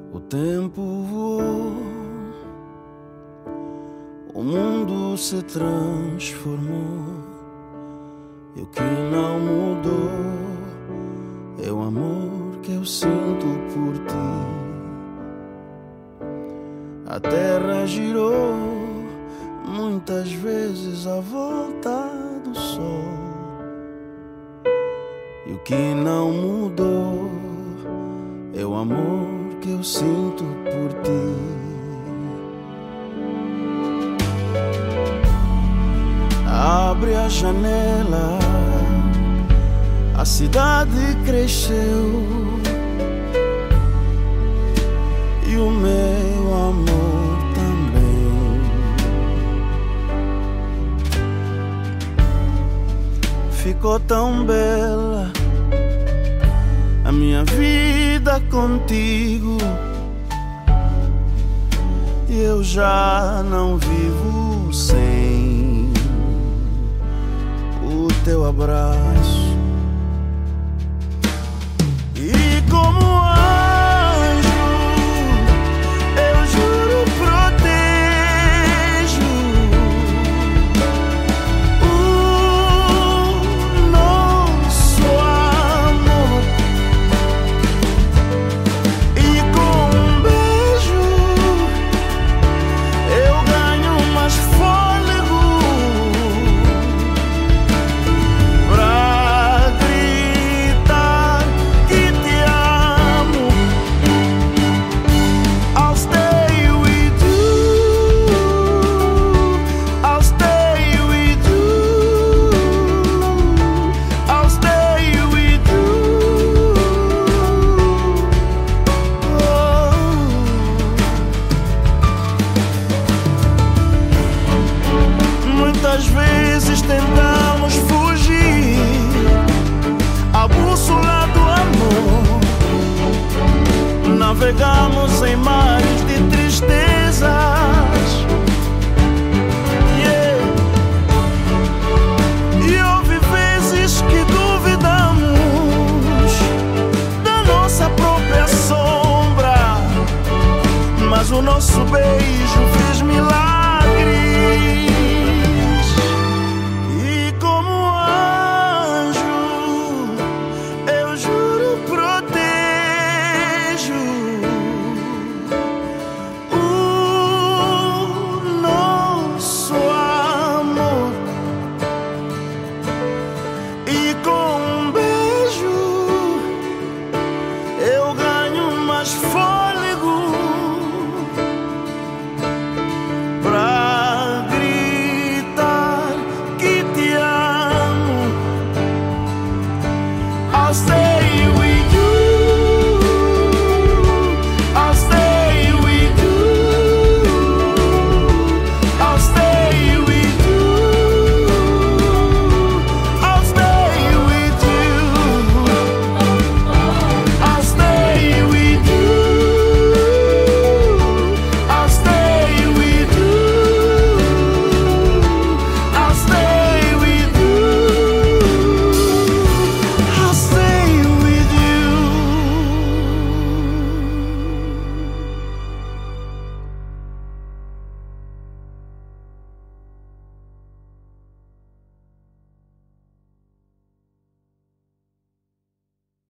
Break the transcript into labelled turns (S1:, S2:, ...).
S1: O tempo voou, o mundo se transformou, e o que não mudou é o amor que eu sinto por ti. A terra girou muitas vezes à volta do sol, e o que não mudou é o amor que eu sinto por ti. Abre a janela, a cidade cresceu e o meu amor também. Ficou tão bela a minha vida contigo, e eu já não vivo sem o teu abraço. E como anjo, eu juro protejo o nosso amor. E com um beijo eu ganho mais fôlego pra gritar que te amo. I'll stay with you, I'll stay with you, I'll stay with you. Muitas vezes tentamos fugir à bússola do amor, navegamos em mares de tristezas. Yeah. E houve vezes que duvidamos da nossa própria sombra, mas o nosso beijo fez milagres. E como anjo, eu juro protejo o nosso amor. E com um beijo eu